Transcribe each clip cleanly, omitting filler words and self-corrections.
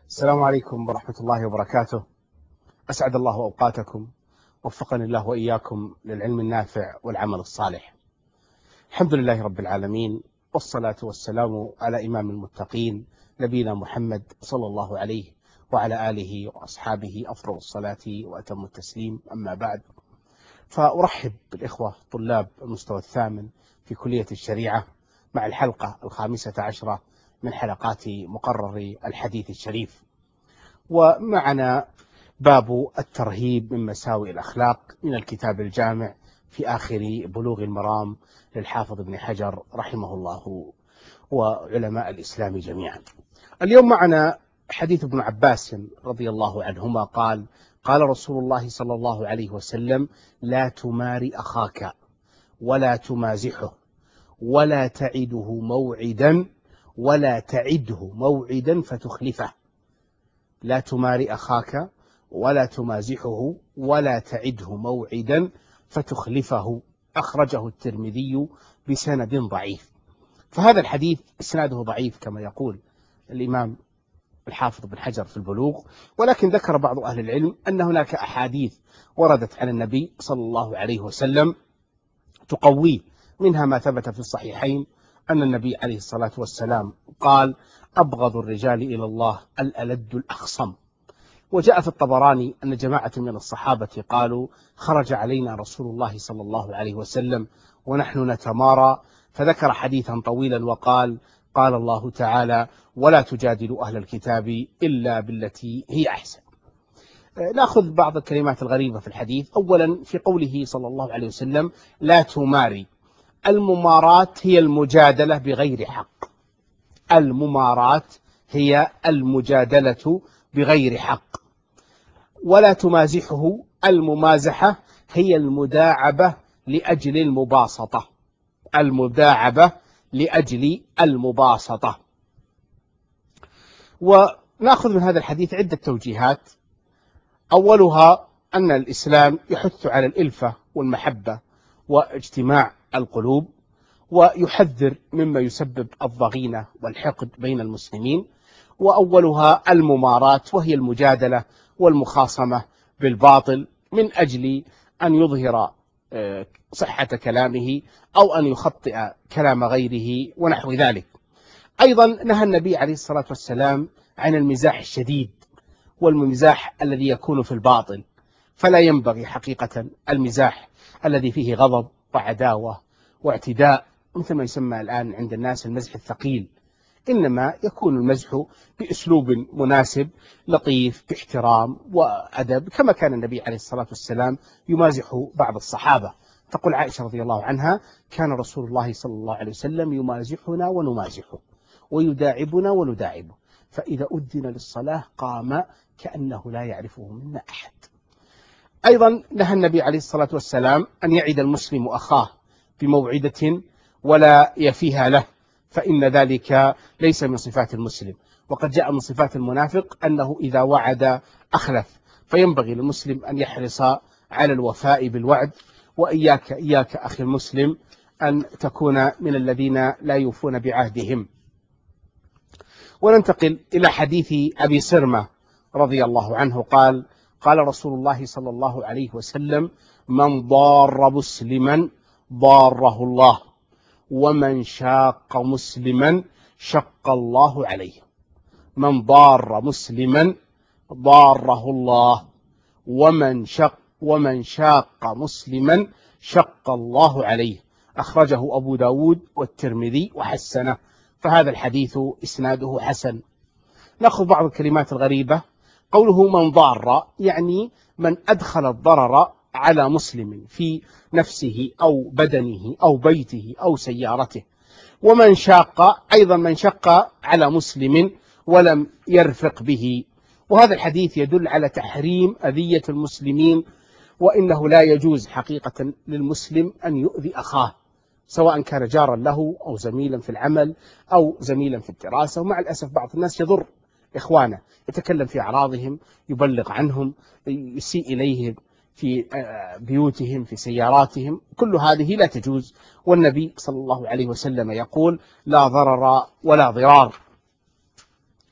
السلام عليكم ورحمة الله وبركاته. أسعد الله أوقاتكم، وفقني الله وإياكم للعلم النافع والعمل الصالح. الحمد لله رب العالمين، والصلاة والسلام على إمام المتقين نبينا محمد صلى الله عليه وعلى آله وأصحابه أفضل الصلاة وأتم التسليم. أما بعد، فأرحب بالإخوة طلاب المستوى الثامن في كلية الشريعة مع الحلقة 15 من حلقات مقرر الحديث الشريف، ومعنا باب الترهيب من مساوئ الأخلاق من الكتاب الجامع في آخر بلوغ المرام للحافظ ابن حجر رحمه الله وعلماء الإسلام جميعا. اليوم معنا حديث ابن عباس رضي الله عنهما قال: قال رسول الله صلى الله عليه وسلم: لا تماري أخاك ولا تمازحه ولا تعده موعدا فتخلفه. لا تماري أخاك ولا تمازحه ولا تعده موعدا فتخلفه. أخرجه الترمذي بسند ضعيف. فهذا الحديث إسناده ضعيف كما يقول الإمام الحافظ بن حجر في البلوغ، ولكن ذكر بعض أهل العلم أن هناك أحاديث وردت عن النبي صلى الله عليه وسلم تقويه، منها ما ثبت في الصحيحين أن النبي عليه الصلاة والسلام قال: أبغض الرجال إلى الله الألد الأخصم. وجاء في الطبراني أن جماعة من الصحابة قالوا: خرج علينا رسول الله صلى الله عليه وسلم ونحن نتمارى، فذكر حديثا طويلا وقال: قال الله تعالى: ولا تجادلوا أهل الكتاب إلا بالتي هي أحسن. نأخذ بعض الكلمات الغريبة في الحديث. أولا، في قوله صلى الله عليه وسلم: لا تماري، المماراة هي المجادلة بغير حق. المماراة هي المجادلة بغير حق. ولا تمازحه، الممازحة هي المداعبة لأجل المباسطة. المداعبة لأجل المباسطة. ونأخذ من هذا الحديث عدة توجيهات. أولها أن الإسلام يحث على الإلفة والمحبة واجتماع القلوب، ويحذر مما يسبب الضغينة والحقد بين المسلمين. وأولها المماراة، وهي المجادلة والمخاصمة بالباطل من أجل أن يظهر صحة كلامه أو أن يخطئ كلام غيره ونحو ذلك. أيضا نهى النبي عليه الصلاة والسلام عن المزاح الشديد والمزاح الذي يكون في الباطل، فلا ينبغي حقيقة المزاح الذي فيه غضب وعداوة واعتداء، مثل ما يسمى الآن عند الناس المزح الثقيل. إنما يكون المزح بأسلوب مناسب لطيف باحترام وأدب، كما كان النبي عليه الصلاة والسلام يمازح بعض الصحابة. تقول عائشة رضي الله عنها: كان رسول الله صلى الله عليه وسلم يمازحنا ونمازحه ويداعبنا ونداعبه، فإذا أذن للصلاة قام كأنه لا يعرفه منا أحد. أيضا نهى النبي عليه الصلاة والسلام أن يعد المسلم أخاه بموعدة ولا يفيها له، فإن ذلك ليس من صفات المسلم. وقد جاء من صفات المنافق أنه إذا وعد أخلف، فينبغي للمسلم أن يحرص على الوفاء بالوعد. إياك أخي المسلم أن تكون من الذين لا يوفون بعهدهم. وننتقل إلى حديث أبي سرمة رضي الله عنه قال: قال رسول الله صلى الله عليه وسلم: من ضار مسلما ضاره الله، ومن شاق مسلما شق الله عليه. من ضار مسلما ضاره الله، ومن شاق مسلما شق الله عليه. أخرجه أبو داود والترمذي وحسنه، فهذا الحديث إسناده حسن. نأخذ بعض الكلمات الغريبة. قوله من ضار يعني من أدخل الضرر على مسلم في نفسه أو بدنه أو بيته أو سيارته. ومن شاق أيضا من شق على مسلم ولم يرفق به. وهذا الحديث يدل على تحريم أذية المسلمين، وإنه لا يجوز حقيقة للمسلم أن يؤذي أخاه، سواء كان جارا له أو زميلا في العمل أو زميلا في الدراسة. ومع الأسف بعض الناس يضر إخوانه، يتكلم في أعراضهم، يبلغ عنهم، يسيء إليهم في بيوتهم، في سياراتهم. كل هذه لا تجوز، والنبي صلى الله عليه وسلم يقول: لا ضرر ولا ضرار.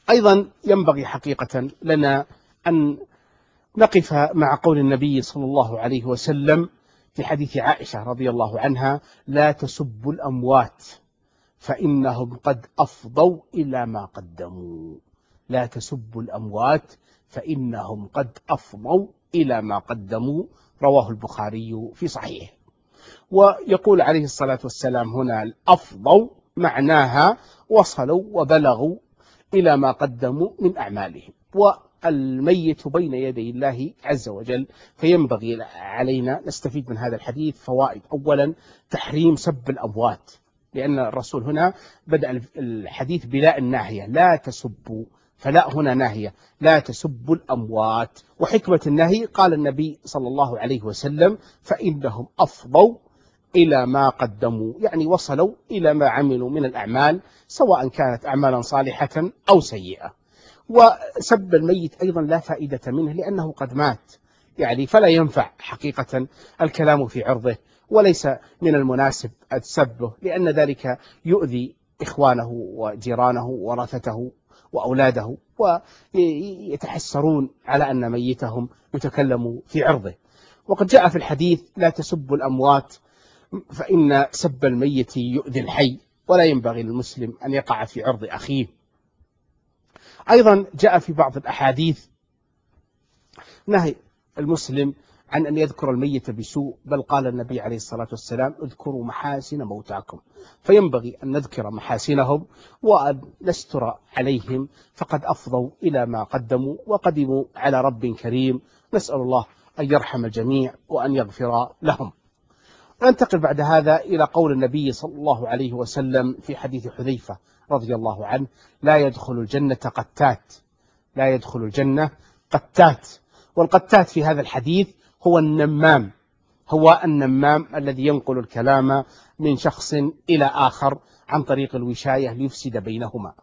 أيضا ينبغي حقيقة لنا أن نقف مع قول النبي صلى الله عليه وسلم في حديث عائشة رضي الله عنها: لا تسبوا الأموات فإنهم قد أفضوا إلى ما قدموا. لا تسبوا الأموات فإنهم قد أفضوا إلى ما قدموا. رواه البخاري في صحيحه. ويقول عليه الصلاة والسلام هنا الأفضوا معناها وصلوا وبلغوا إلى ما قدموا من أعمالهم، والميت بين يدي الله عز وجل. فينبغي علينا نستفيد من هذا الحديث فوائد. أولا، تحريم سب الأموات، لأن الرسول هنا بدأ الحديث بلا الناهية: لا تسبوا، فلا هنا ناهية: لا تسبوا الأموات. وحكمة النهي قال النبي صلى الله عليه وسلم: فإنهم أفضوا إلى ما قدموا، يعني وصلوا إلى ما عملوا من الأعمال، سواء كانت أعمالا صالحة أو سيئة. وسب الميت أيضا لا فائدة منه لأنه قد مات، يعني فلا ينفع حقيقة الكلام في عرضه، وليس من المناسب سبه، لأن ذلك يؤذي إخوانه وجيرانه ورثته وأولاده، ويتحسرون على أن ميتهم يتكلم في عرضه. وقد جاء في الحديث: لا تسبوا الأموات فإن سب الميت يؤذي الحي، ولا ينبغي للمسلم أن يقع في عرض أخيه. أيضا جاء في بعض الأحاديث نهي المسلم عن أن يذكر الميت بسوء، بل قال النبي عليه الصلاة والسلام: اذكروا محاسن موتاكم. فينبغي أن نذكر محاسنهم وأن نستر عليهم، فقد أفضوا إلى ما قدموا وقدموا على رب كريم. نسأل الله أن يرحم الجميع وأن يغفر لهم. ننتقل بعد هذا إلى قول النبي صلى الله عليه وسلم في حديث حذيفة رضي الله عنه: لا يدخل الجنة قتات. لا يدخل الجنة قتات. والقتات في هذا الحديث هو النمام، هو النمام الذي ينقل الكلام من شخص إلى آخر عن طريق الوشاية ليفسد بينهما.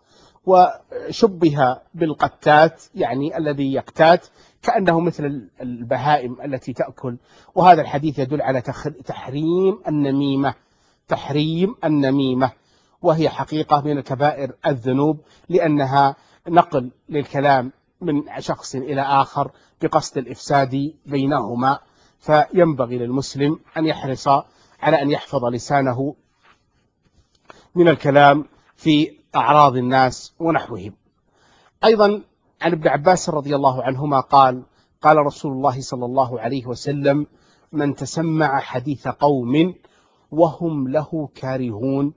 وشبه بالقتات يعني الذي يقتات، كأنه مثل البهائم التي تأكل. وهذا الحديث يدل على تحريم النميمة، تحريم النميمة، وهي حقيقة من كبائر الذنوب، لأنها نقل للكلام من شخص إلى آخر بقصد الإفساد بينهما. فينبغي للمسلم أن يحرص على أن يحفظ لسانه من الكلام في أعراض الناس ونحوهم. أيضا عن ابن عباس رضي الله عنهما قال: قال رسول الله صلى الله عليه وسلم: من تسمع حديث قوم وهم له كارهون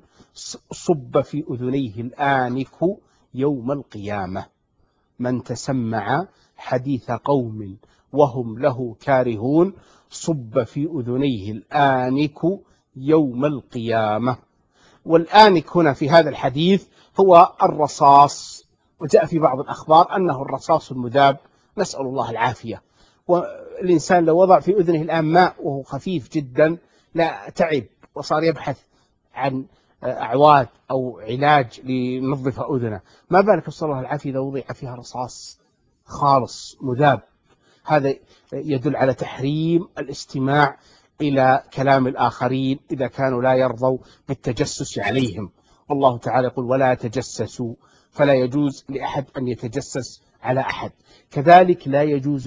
صب في أذنيه الآنك يوم القيامة. من تسمع حديث قوم وهم له كارهون صب في أذنيه الآنك يوم القيامة. والآنك هنا في هذا الحديث هو الرصاص، وجاء في بعض الأخبار أنه الرصاص المذاب، نسأل الله العافية. والإنسان لو وضع في أذنه الآن ماء وهو خفيف جدا لا تعب وصار يبحث عن أعواد أو علاج لينظف أذنه، ما بالك نسأل الله العافية إذا وضع فيها رصاص خالص مذاب. هذا يدل على تحريم الاستماع إلى كلام الآخرين إذا كانوا لا يرضوا بالتجسس عليهم. والله تعالى يقول: ولا تجسسوا. فلا يجوز لأحد أن يتجسس على أحد. كذلك لا يجوز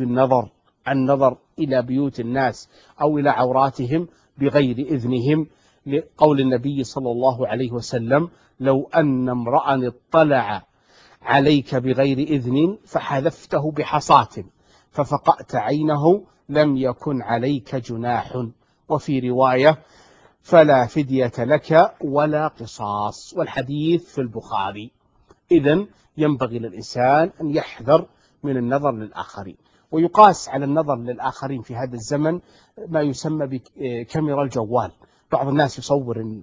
النظر إلى بيوت الناس أو إلى عوراتهم بغير إذنهم، لقول النبي صلى الله عليه وسلم: لو أن امرأ اطلع عليك بغير إذن فحذفته بحصاة ففقأت عينه لم يكن عليك جناح. وفي رواية: فلا فدية لك ولا قصاص. والحديث في البخاري. إذن ينبغي للإنسان أن يحذر من النظر للآخرين. ويقاس على النظر للآخرين في هذا الزمن ما يسمى بكاميرا الجوال. بعض الناس يصور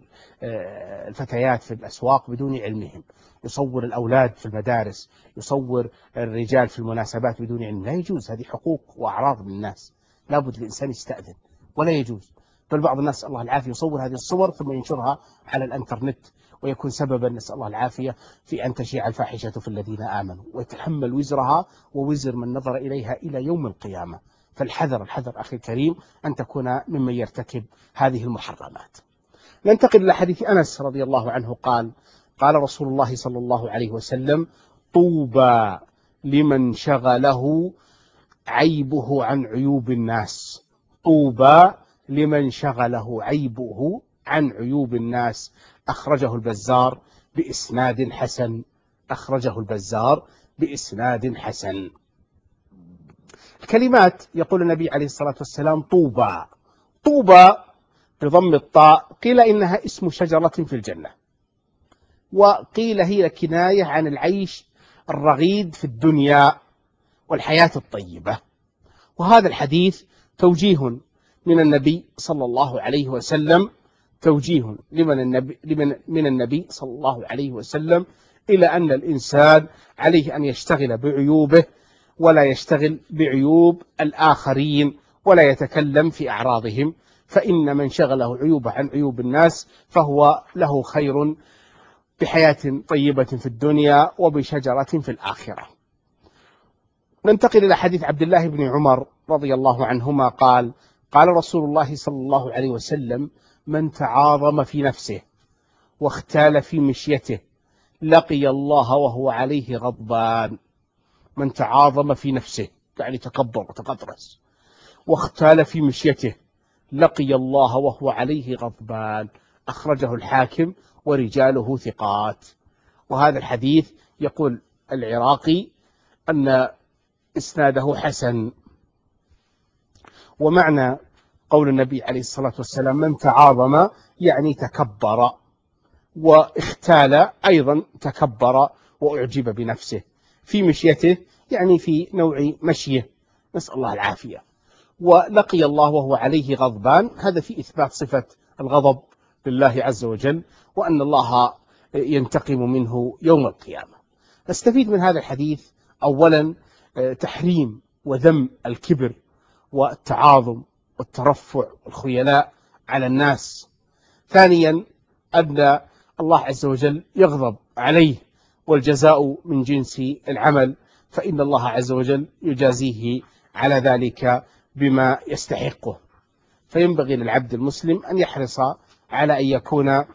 الفتيات في الأسواق بدون علمهم، يصور الأولاد في المدارس، يصور الرجال في المناسبات بدون علم. لا يجوز، هذه حقوق وأعراض من الناس، لابد الإنسان يستأذن، ولا يجوز. بل بعض الناس الله العافية يصور هذه الصور ثم ينشرها على الانترنت، ويكون سببا نسأل الله العافية في أن تشيع الفاحشة في الذين آمنوا، ويتحمل وزرها ووزر من نظر إليها إلى يوم القيامة. فالحذر أخي الكريم أن تكون ممن يرتكب هذه المحرمات. ننتقل إلى حديث أنس رضي الله عنه قال: قال رسول الله صلى الله عليه وسلم: طوبى لمن شغله عيبه عن عيوب الناس. طوبى لمن شغله عيبه عن عيوب الناس. أخرجه البزار بإسناد حسن. أخرجه البزار بإسناد حسن. الكلمات يقول النبي عليه الصلاة والسلام طوبى. طوبى بضم الطاء قيل إنها اسم شجرة في الجنة، وقيل هي كناية عن العيش الرغيد في الدنيا والحياة الطيبة. وهذا الحديث توجيه من النبي صلى الله عليه وسلم، توجيه من النبي صلى الله عليه وسلم إلى أن الإنسان عليه أن يشتغل بعيوبه ولا يشتغل بعيوب الآخرين ولا يتكلم في أعراضهم، فإن من شغله عيوبه عن عيوب الناس فهو له خير بحياة طيبة في الدنيا وبشجرة في الآخرة. ننتقل إلى حديث عبد الله بن عمر رضي الله عنهما قال: قال رسول الله صلى الله عليه وسلم: من تعاظم في نفسه واختال في مشيته لقي الله وهو عليه غضبان. من تعاظم في نفسه يعني تكبر وتقدرس، واختال في مشيته لقي الله وهو عليه غضبان. أخرجه الحاكم ورجاله ثقات. وهذا الحديث يقول العراقي أن إسناده حسن. ومعنى قول النبي عليه الصلاة والسلام من تعاظم يعني تكبر، واختال أيضا تكبر وأعجب بنفسه، في مشيته يعني في نوع مشيه، نسأل الله العافية. ولقي الله وهو عليه غضبان، هذا في إثبات صفة الغضب لله عز وجل، وأن الله ينتقم منه يوم القيامة. نستفيد من هذا الحديث أولا تحريم وذم الكبر والتعاظم والترفع والخيلاء على الناس. ثانيا أن الله عز وجل يغضب عليه، والجزاء من جنس العمل، فإن الله عز وجل يجازيه على ذلك بما يستحقه. فينبغي للعبد المسلم أن يحرص على أن يكون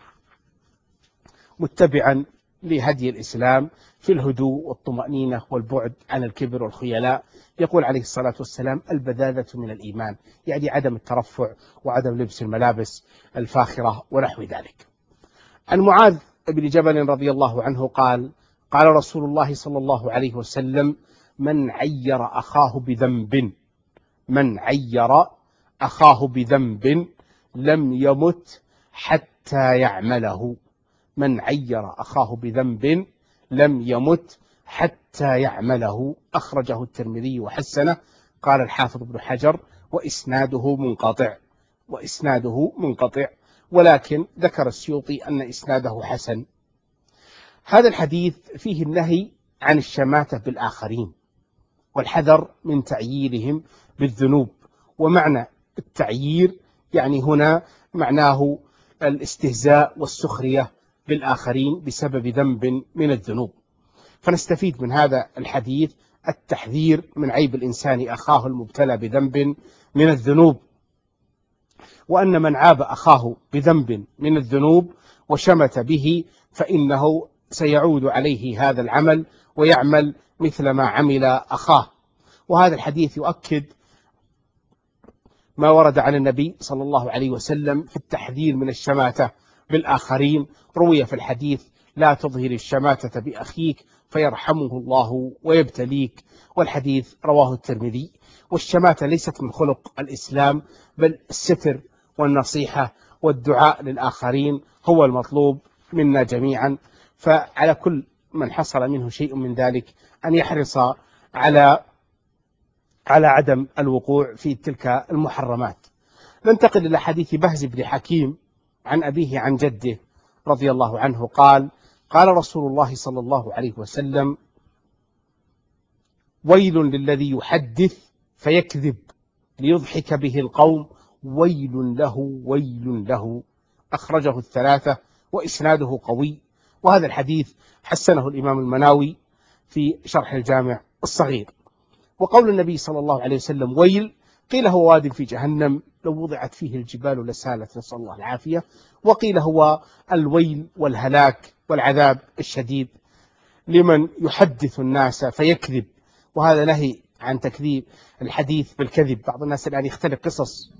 متبعا لهدي الإسلام في الهدوء والطمأنينة والبعد عن الكبر والخيلاء. يقول عليه الصلاة والسلام: البذاذة من الإيمان، يعني عدم الترفع وعدم لبس الملابس الفاخرة ونحو ذلك. عن معاذ بن جبل رضي الله عنه قال: قال رسول الله صلى الله عليه وسلم: من عير أخاه بذنب، من عير أخاه بذنب لم يمت حتى يعمله. من عير أخاه بذنب لم يمت حتى يعمله. أخرجه الترمذي وحسنه. قال الحافظ ابن حجر: وإسناده منقطع. وإسناده منقطع، ولكن ذكر السيوطي أن إسناده حسن. هذا الحديث فيه النهي عن الشماتة بالآخرين والحذر من تعييرهم بالذنوب. ومعنى التعيير يعني هنا معناه الاستهزاء والسخرية بالآخرين بسبب ذنب من الذنوب. فنستفيد من هذا الحديث التحذير من عيب الإنسان أخاه المبتلى بذنب من الذنوب، وأن من عاب أخاه بذنب من الذنوب وشمت به فإنه سيعود عليه هذا العمل ويعمل مثل ما عمل أخاه. وهذا الحديث يؤكد ما ورد عن النبي صلى الله عليه وسلم في التحذير من الشماتة بالآخرين. روي في الحديث: لا تظهر الشماتة بأخيك فيرحمه الله ويبتليك. والحديث رواه الترمذي. والشماتة ليست من خلق الإسلام، بل الستر والنصيحة والدعاء للآخرين هو المطلوب منا جميعا. فعلى كل من حصل منه شيء من ذلك أن يحرص على عدم الوقوع في تلك المحرمات. ننتقل إلى حديث بهز بن حكيم عن أبيه عن جده رضي الله عنه قال: قال رسول الله صلى الله عليه وسلم: ويل للذي يحدث فيكذب ليضحك به القوم، ويل له ويل له. أخرجه الثلاثة وإسناده قوي. وهذا الحديث حسنه الإمام المناوي في شرح الجامع الصغير. وقول النبي صلى الله عليه وسلم ويل، قيل هو واد في جهنم لو وضعت فيه الجبال لسالت، نسأل الله العافية. وقيل هو الويل والهلاك والعذاب الشديد لمن يحدث الناس فيكذب، وهذا نهي عن تكذيب الحديث بالكذب. بعض الناس الآن يختلق قصص،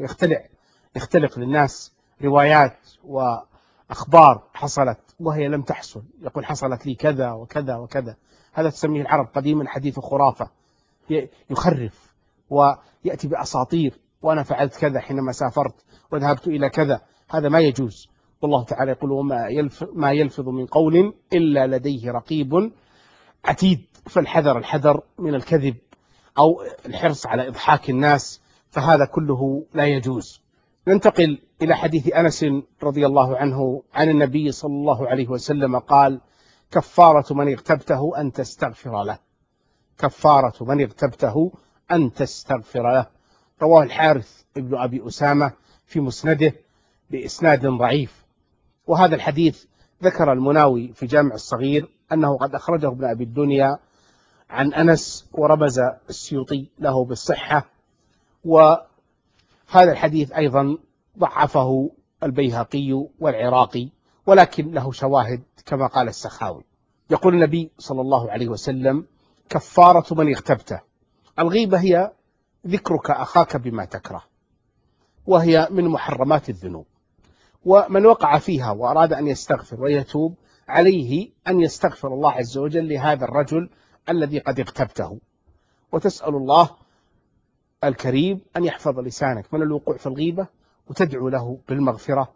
يختلق للناس روايات وأخبار حصلت وهي لم تحصل، يقول حصلت لي كذا وكذا وكذا. هذا تسميه العرب قديما حديث خرافة، يخرف ويأتي بأساطير، وأنا فعلت كذا حينما سافرت وذهبت إلى كذا. هذا ما يجوز. والله تعالى يقول ما يلفظ من قول إلا لديه رقيب عتيد. فالحذر الحذر من الكذب أو الحرص على إضحاك الناس، فهذا كله لا يجوز. ننتقل إلى حديث أنس رضي الله عنه عن النبي صلى الله عليه وسلم قال: كفارة من اغتبته أن تستغفر له. كفارة من اغتبته أن تستغفر له. رواه الحارث ابن أبي أسامة في مسنده بإسناد ضعيف. وهذا الحديث ذكر المناوي في جامع الصغير أنه قد أخرجه ابن أبي الدنيا عن أنس، ورمز السيوطي له بالصحة. وهذا الحديث أيضا ضعفه البيهقي والعراقي، ولكن له شواهد كما قال السخاوي. يقول النبي صلى الله عليه وسلم: كفارة من اغتبته. الغيبة هي ذكرك أخاك بما تكره، وهي من محرمات الذنوب، ومن وقع فيها وأراد أن يستغفر ويتوب عليه أن يستغفر الله عز وجل لهذا الرجل الذي قد اغتبته، وتسأل الله الكريم أن يحفظ لسانك من الوقوع في الغيبة، وتدعو له بالمغفرة،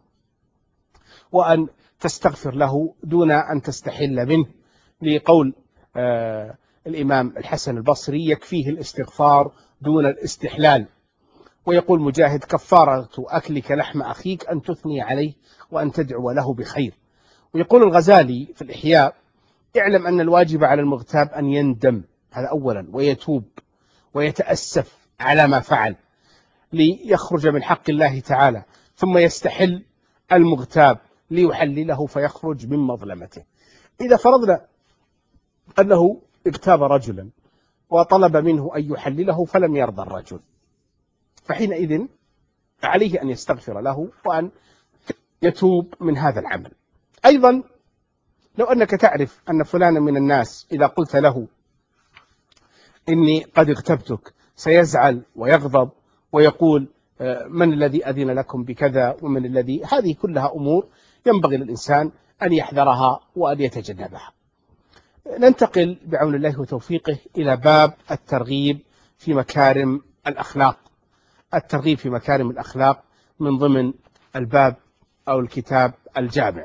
وأن تستغفر له دون أن تستحل منه، لقول الإمام الحسن البصري: يكفيه الاستغفار دون الاستحلال. ويقول مجاهد: كفارة أكلك لحم أخيك أن تثني عليه وأن تدعو له بخير. ويقول الغزالي في الإحياء: اعلم أن الواجب على المغتاب أن يندم، هذا أولا، ويتوب ويتأسف على ما فعل ليخرج من حق الله تعالى، ثم يستحل المغتاب ليحلله فيخرج من مظلمته. إذا فرضنا أنه اغتاب رجلا وطلب منه أن يحلله فلم يرضى الرجل، فحينئذ عليه أن يستغفر له وأن يتوب من هذا العمل. أيضا لو أنك تعرف أن فلانا من الناس إذا قلت له إني قد اغتبتك سيزعل ويغضب ويقول: من الذي أذن لكم بكذا، ومن الذي، هذه كلها أمور ينبغي للإنسان أن يحذرها وأن يتجنبها. ننتقل بعون الله وتوفيقه إلى باب الترغيب في مكارم الأخلاق. الترغيب في مكارم الأخلاق من ضمن الباب أو الكتاب الجامع.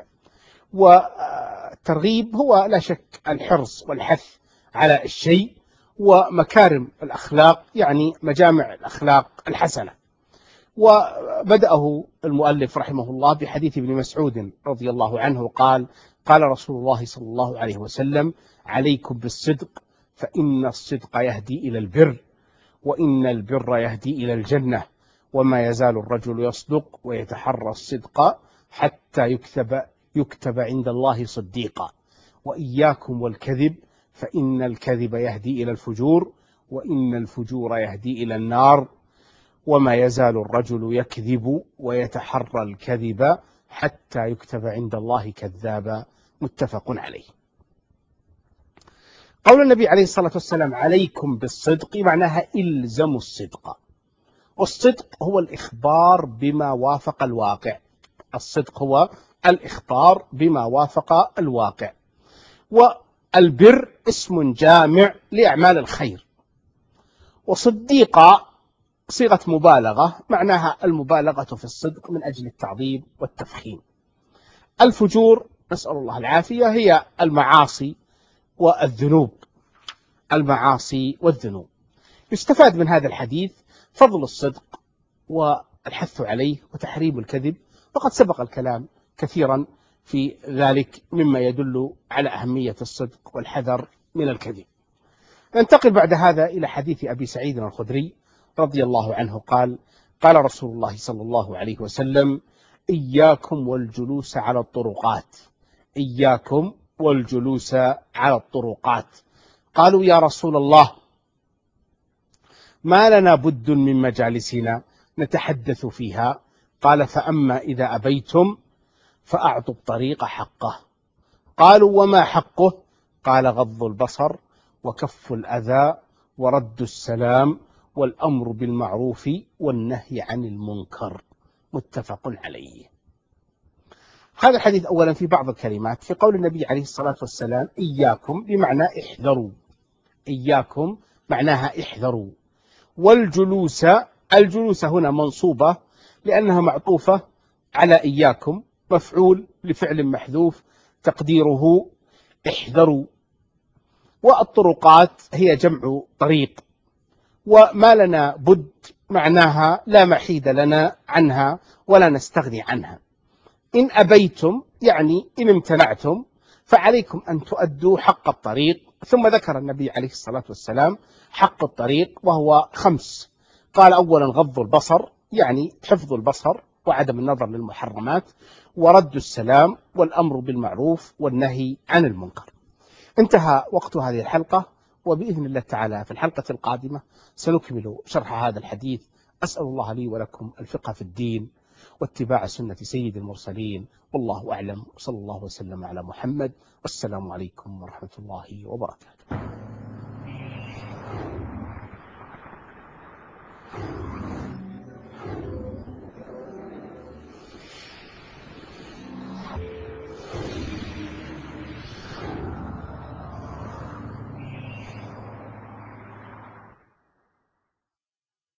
والترغيب هو لا شك الحرص والحث على الشيء، ومكارم الأخلاق يعني مجامع الأخلاق الحسنة. وبدأه المؤلف رحمه الله بحديث ابن مسعود رضي الله عنه قال: قال رسول الله صلى الله عليه وسلم: عليكم بالصدق فإن الصدق يهدي إلى البر، وإن البر يهدي إلى الجنة، وما يزال الرجل يصدق ويتحرى الصدق حتى يكتب عند الله صديقا، وإياكم والكذب فإن الكذب يهدي إلى الفجور، وإن الفجور يهدي إلى النار، وما يزال الرجل يكذب ويتحرى الكذب حتى يكتب عند الله كذابا. متفق عليه. قول النبي عليه الصلاة والسلام: عليكم بالصدق، معناها إلزموا الصدق. والصدق هو الإخبار بما وافق الواقع. الصدق هو الإخبار بما وافق الواقع. والبر اسم جامع لأعمال الخير. وصديقا صيغة مبالغة، معناها المبالغة في الصدق من أجل التعظيم والتفخيم. الفجور نسأل الله العافية هي المعاصي والذنوب. المعاصي والذنوب. يستفاد من هذا الحديث فضل الصدق والحث عليه وتحريم الكذب، وقد سبق الكلام كثيرا في ذلك مما يدل على أهمية الصدق والحذر من الكذب. ننتقل بعد هذا إلى حديث أبي سعيد الخدري رضي الله عنه قال: قال رسول الله صلى الله عليه وسلم: إياكم والجلوس على الطرقات. إياكم والجلوس على الطرقات. قالوا: يا رسول الله، ما لنا بد من مجالسنا نتحدث فيها. قال: فأما إذا أبيتم فأعطوا الطريق حقه. قالوا: وما حقه؟ قال غض البصر وكف الأذى ورد السلام والأمر بالمعروف والنهي عن المنكر، متفق عليه. هذا الحديث أولا في بعض الكلمات في قول النبي عليه الصلاة والسلام إياكم بمعنى احذروا، إياكم معناها احذروا. والجلوس، الجلوس هنا منصوبة لأنها معطوفة على إياكم، مفعول لفعل محذوف تقديره احذروا. والطرقات هي جمع طريق، وما لنا بد معناها لا محيد لنا عنها ولا نستغني عنها. إن أبيتم يعني إن امتنعتم فعليكم أن تؤدوا حق الطريق. ثم ذكر النبي عليه الصلاة والسلام حق الطريق وهو 5. قال أولا غض البصر يعني حفظ البصر وعدم النظر للمحرمات، ورد السلام، والأمر بالمعروف والنهي عن المنكر. انتهى وقت هذه الحلقة، وبإذن الله تعالى في الحلقة القادمة سنكمل شرح هذا الحديث. أسأل الله لي ولكم الفقه في الدين واتباع سنة سيد المرسلين، والله أعلم، وصلى الله وسلم على محمد، والسلام عليكم ورحمة الله وبركاته.